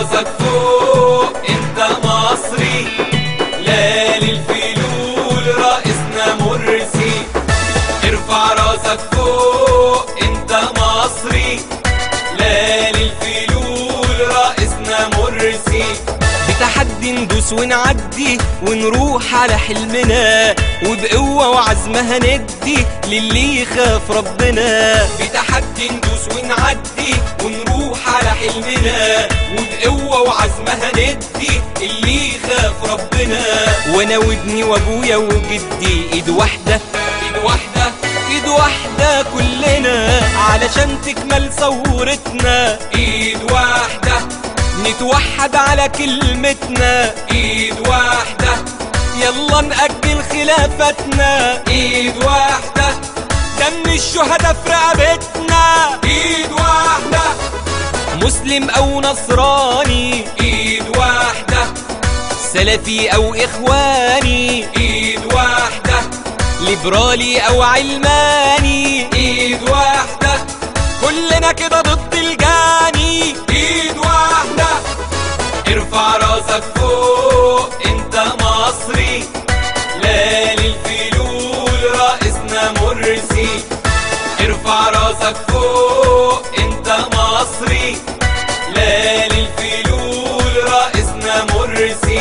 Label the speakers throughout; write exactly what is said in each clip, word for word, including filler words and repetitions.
Speaker 1: راسك فوق انت مصري، لا للفلول رئيسنا مرسي. ارفع راسك فوق انت مصري، لا للفلول رئيسنا مرسي. بتحدي ندوس ونعدي ونروح على حلمنا، وبقوة وعزم هندي للي يخاف ربنا. بتحدي ندوس ونعدي ونروح على حلمنا، وبقوة وعزم هندي اللي يخاف ربنا. وانا وابني وابويا وجدي ايد واحدة ايد واحدة ايد واحدة كلنا، علشان تكمل ثورتنا. ايد واحدة نتوحد على كلمتنا، ايد واحدة يلا نأجل خلافتنا. ايد واحدة دم الشهداء في رقبتنا. ايد واحدة مسلم او نصراني، ايد واحدة سلفي او اخواني، ايد واحدة ليبرالي او علماني، ايد واحدة كلنا كده ضد الجاني. ايد واحدة ارفع راسك فوق انت مصري، لا للفلول رئيسنا مرسي. ارفع راسك فوق انت مصري، لا للفلول رئيسنا مرسي.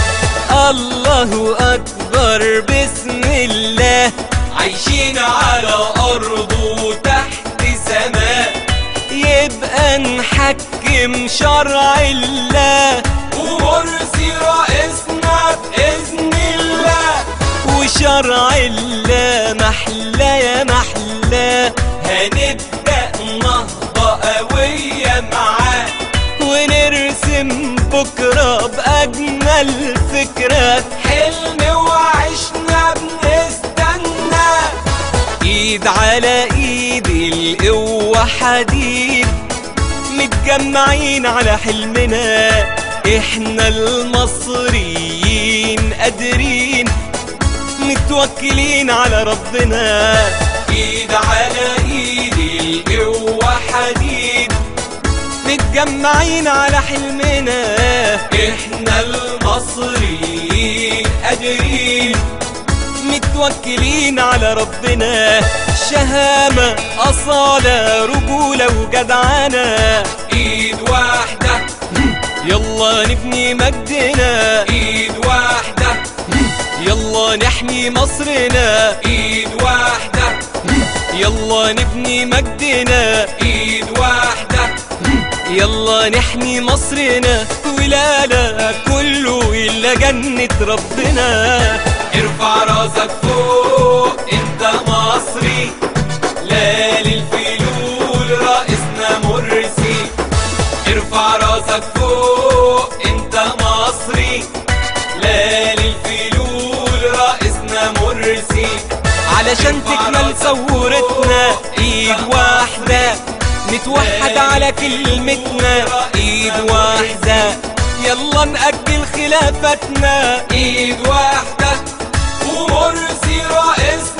Speaker 1: الله اكبر بسم الله، عايشين على ارضه تحت سماء. يبقى نحكم شرع الله، ومرسي رئيسنا بإذن الله. وشرع الله محلى يا محلى، هنبدأ نهضة قوية معاه، ونرسم بكرة بأجمل فكرة. حلم وعشنا بنستنى، ايد على ايد القوة حديد، متجمعين على حلمنا. احنا المصريين قادرين، متوكلين على ربنا. ايد على ايد القوة حديد، متجمعين على حلمنا. احنا المصريين قادرين، متوكلين على ربنا. شهامة أصالة رجولة وجدعنة، ايد واحدة يلا نبني مجدنا. ايد واحدة يلا نحمي مصرنا. ايد واحدة يلا نبني مجدنا. ايد واحدة يلا نحمي مصرنا. ولا لا كله إلا جنة ربنا. ارفع راسك فوق انت مصري، لا للفلول رئيسنا مرسي. ارفع راسك فوق انت مصري، لا للفلول رئيسنا مرسي. علشان تكمل ثورتنا ايد واحدة، نتوحد على كلمتنا. ايد واحدة يلا نأجل خلافتنا. ايد واحدة ومرسي رئيسنا.